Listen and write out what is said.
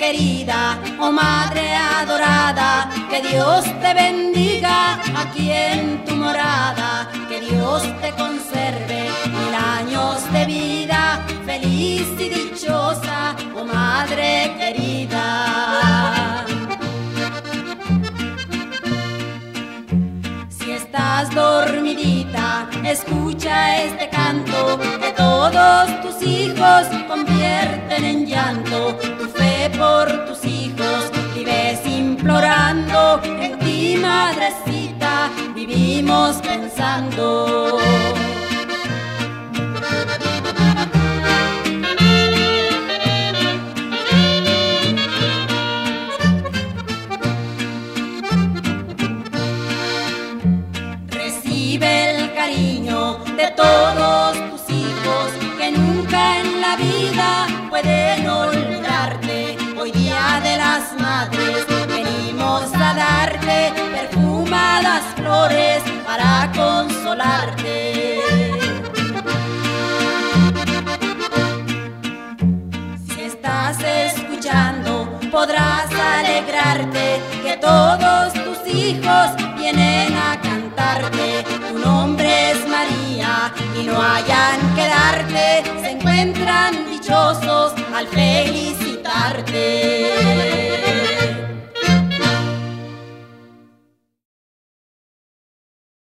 querida, oh madre adorada, que Dios te bendiga aquí en tu morada, que Dios te conserve 1000 años de vida, feliz y dichosa, oh madre querida. Si estás dormidita, escucha este canto, que todos tus hijos convierten en llanto. Tu fe por tus hijos vives implorando, en ti madrecita vivimos pensando. Recibe el cariño de todos tus hijos, que nunca en la vida pueden olvidarte. Hoy día de las madres venimos a darte perfumadas flores para consolarte. Si estás escuchando, podrás alegrarte, que todos tus hijos vienen a cantarte. Tu nombre es María y no hayan que darte, se encuentran dichosos al felicitarte.